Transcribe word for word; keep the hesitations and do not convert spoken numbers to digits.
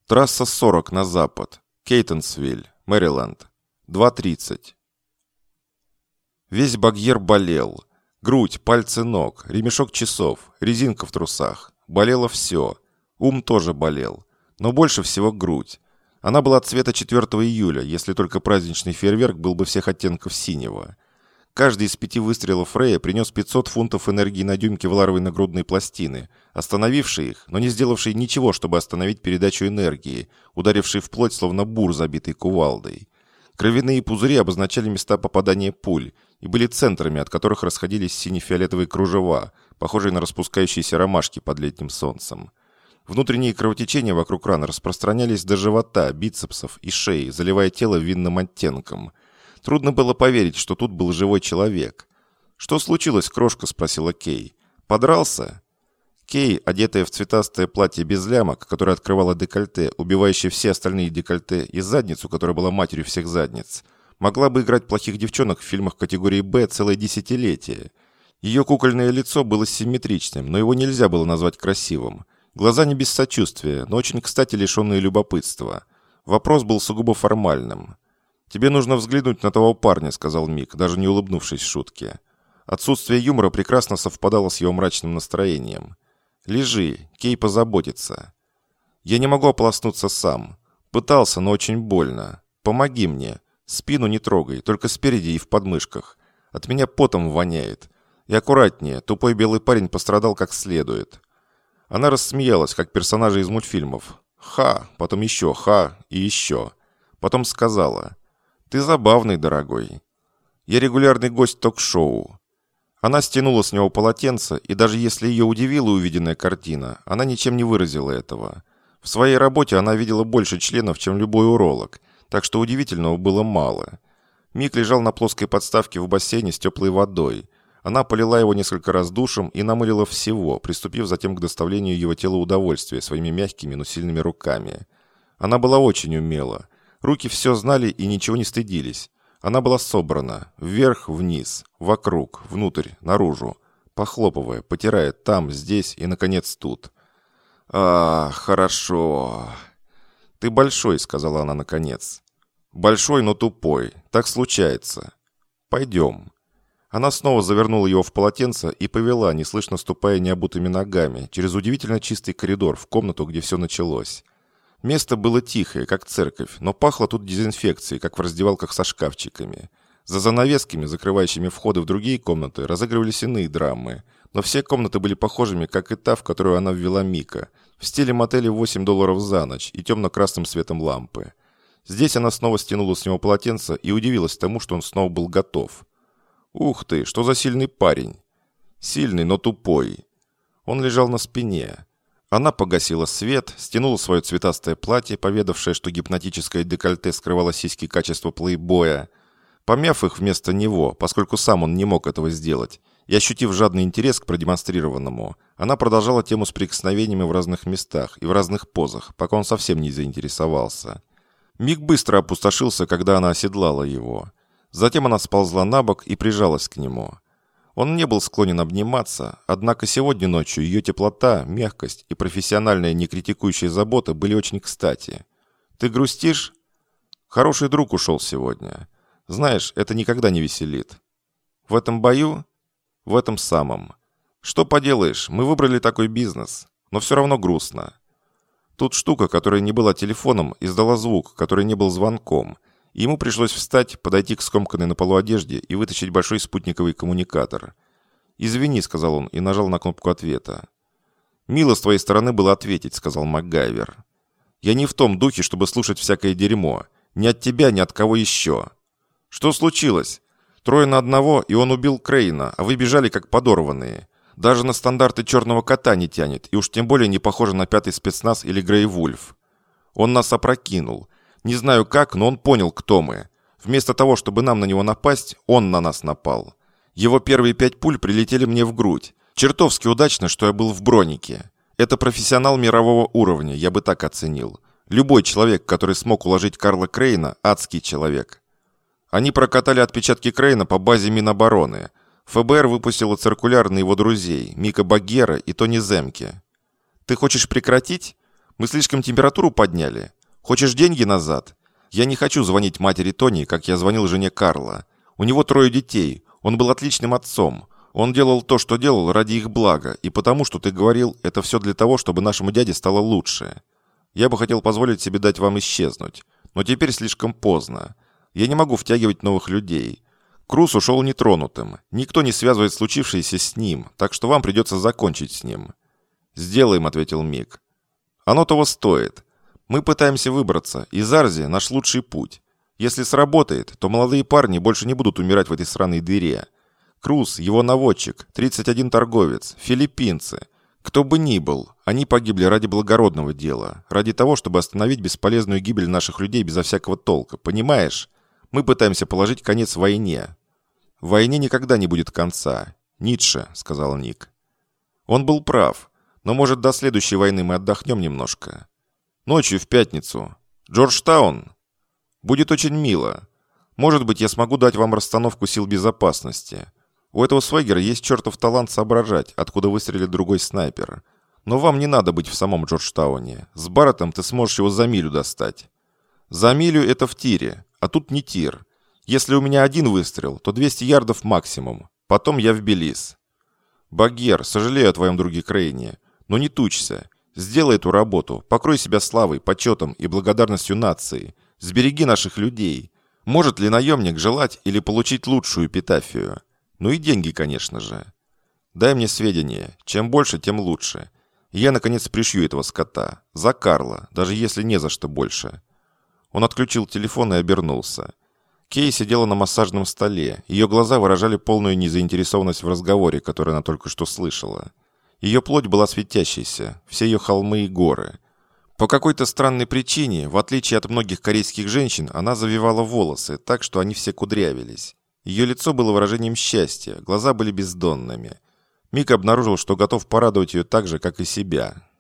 Трасса сорок на запад. Кейтонсвиль, Мэриленд. два тридцать. Весь Багьер болел. Грудь, пальцы ног, ремешок часов, резинка в трусах. Болело все. Ум тоже болел. Но больше всего грудь. Она была цвета четвёртого июля, если только праздничный фейерверк был бы всех оттенков синего. Каждый из пяти выстрелов Рэя принес пятьсот фунтов энергии на дюйм кевларовой нагрудной пластины, остановившей их, но не сделавшей ничего, чтобы остановить передачу энергии, ударившей в плоть, словно бур, забитый кувалдой. Кровяные пузыри обозначали места попадания пуль и были центрами, от которых расходились сине-фиолетовые кружева, похожие на распускающиеся ромашки под летним солнцем. Внутренние кровотечения вокруг раны распространялись до живота, бицепсов и шеи, заливая тело винным оттенком. Трудно было поверить, что тут был живой человек. «Что случилось, крошка?» – спросила Кей. «Подрался?» Кей, одетая в цветастое платье без лямок, которое открывало декольте, убивающее все остальные декольте, и задницу, которая была матерью всех задниц, могла бы играть плохих девчонок в фильмах категории «Б» целое десятилетие. Ее кукольное лицо было симметричным, но его нельзя было назвать красивым. Глаза не без сочувствия, но очень кстати лишенные любопытства. Вопрос был сугубо формальным. «Тебе нужно взглянуть на того парня», — сказал Мик, даже не улыбнувшись шутке. Отсутствие юмора прекрасно совпадало с его мрачным настроением. «Лежи, Кей позаботится». «Я не могу ополоснуться сам. Пытался, но очень больно. Помоги мне. Спину не трогай, только спереди и в подмышках. От меня потом воняет. И аккуратнее, тупой белый парень пострадал как следует». Она рассмеялась, как персонажи из мультфильмов. «Ха», потом еще «ха» и еще. Потом сказала: «Ты забавный, дорогой. Я регулярный гость ток-шоу». Она стянула с него полотенце, и даже если ее удивила увиденная картина, она ничем не выразила этого. В своей работе она видела больше членов, чем любой уролог, так что удивительного было мало. Мик лежал на плоской подставке в бассейне с теплой водой. Она полила его несколько раз душем и намылила всего, приступив затем к доставлению его тела удовольствия своими мягкими, но сильными руками. Она была очень умела. Руки все знали и ничего не стыдились. Она была собрана. Вверх, вниз, вокруг, внутрь, наружу. Похлопывая, потирая там, здесь и, наконец, тут. «А, хорошо». «Ты большой», — сказала она наконец. «Большой, но тупой. Так случается. Пойдем». Она снова завернула его в полотенце и повела, неслышно ступая необутыми ногами, через удивительно чистый коридор в комнату, где все началось. Место было тихое, как церковь, но пахло тут дезинфекцией, как в раздевалках со шкафчиками. За занавесками, закрывающими входы в другие комнаты, разыгрывались иные драмы, но все комнаты были похожими, как и та, в которую она ввела Мика, в стиле мотеля восемь долларов за ночь и темно-красным светом лампы. Здесь она снова стянула с него полотенце и удивилась тому, что он снова был готов. «Ух ты, что за сильный парень!» «Сильный, но тупой». Он лежал на спине. Она погасила свет, стянула свое цветастое платье, поведавшее, что гипнотическое декольте скрывало сиськи качества плейбоя. Помяв их вместо него, поскольку сам он не мог этого сделать, и ощутив жадный интерес к продемонстрированному, она продолжала тему с прикосновениями в разных местах и в разных позах, пока он совсем не заинтересовался. Миг быстро опустошился, когда она оседлала его. Затем она сползла на бок и прижалась к нему. Он не был склонен обниматься, однако сегодня ночью ее теплота, мягкость и профессиональная некритикующая забота были очень кстати. «Ты грустишь?» «Хороший друг ушел сегодня. Знаешь, это никогда не веселит». «В этом бою?» «В этом самом. Что поделаешь, мы выбрали такой бизнес, но все равно грустно. Тут штука, которая не была телефоном, издала звук, который не был звонком». Ему пришлось встать, подойти к скомканной на полу одежде и вытащить большой спутниковый коммуникатор. «Извини», — сказал он и нажал на кнопку ответа. «Мило с твоей стороны было ответить», — сказал МакГайвер. «Я не в том духе, чтобы слушать всякое дерьмо. Ни от тебя, ни от кого еще». «Что случилось? Трое на одного, и он убил Крейна, а вы бежали как подорванные. Даже на стандарты черного кота не тянет, и уж тем более не похоже на пятый спецназ или Грей Вульф. Он нас опрокинул. Не знаю как, но он понял, кто мы. Вместо того, чтобы нам на него напасть, он на нас напал. Его первые пять пуль прилетели мне в грудь. Чертовски удачно, что я был в бронике. Это профессионал мирового уровня, я бы так оценил. Любой человек, который смог уложить Карла Крейна, адский человек. Они прокатали отпечатки Крейна по базе Минобороны. ФБР выпустило циркуляр на его друзей, Мика Багьера и Тони Земке. Ты хочешь прекратить? Мы слишком температуру подняли? Хочешь деньги назад? Я не хочу звонить матери Тони, как я звонил жене Карла. У него трое детей. Он был отличным отцом. Он делал то, что делал ради их блага, и потому, что ты говорил, это все для того, чтобы нашему дяде стало лучше. Я бы хотел позволить себе дать вам исчезнуть, но теперь слишком поздно. Я не могу втягивать новых людей. Круз ушел нетронутым. Никто не связывает случившееся с ним, так что вам придется закончить с ним». «Сделаем», — ответил Мик. «Оно того стоит. Мы пытаемся выбраться, и Зарзи — наш лучший путь. Если сработает, то молодые парни больше не будут умирать в этой сраной дыре. Круз, его наводчик, тридцать один торговец, филиппинцы. Кто бы ни был, они погибли ради благородного дела, ради того, чтобы остановить бесполезную гибель наших людей безо всякого толка. Понимаешь? Мы пытаемся положить конец войне». «Войне никогда не будет конца. Ницше», — сказал Ник. Он был прав, но, может, до следующей войны мы отдохнем немножко. Ночью в пятницу. Джорджтаун. Будет очень мило. Может быть, я смогу дать вам расстановку сил безопасности. У этого Свегера есть чертов талант соображать, откуда выстрелит другой снайпер. Но вам не надо быть в самом Джорджтауне. С Барреттом ты сможешь его за милю достать. За милю это в тире, а тут не тир. Если у меня один выстрел, то двести ярдов максимум. Потом я в Белиз. Багьер, сожалею о твоем друге Крейне, но не тучься. Сделай эту работу, покрой себя славой, почетом и благодарностью нации. Сбереги наших людей. Может ли наемник желать или получить лучшую эпитафию? Ну и деньги, конечно же. Дай мне сведения. Чем больше, тем лучше. И я, наконец, пришью этого скота. За Карла, даже если не за что больше». Он отключил телефон и обернулся. Кей сидела на массажном столе. Ее глаза выражали полную незаинтересованность в разговоре, который она только что слышала. Ее плоть была светящейся, все ее холмы и горы. По какой-то странной причине, в отличие от многих корейских женщин, она завивала волосы, так что они все кудрявились. Ее лицо было выражением счастья, глаза были бездонными. Мик обнаружил, что готов порадовать ее так же, как и себя.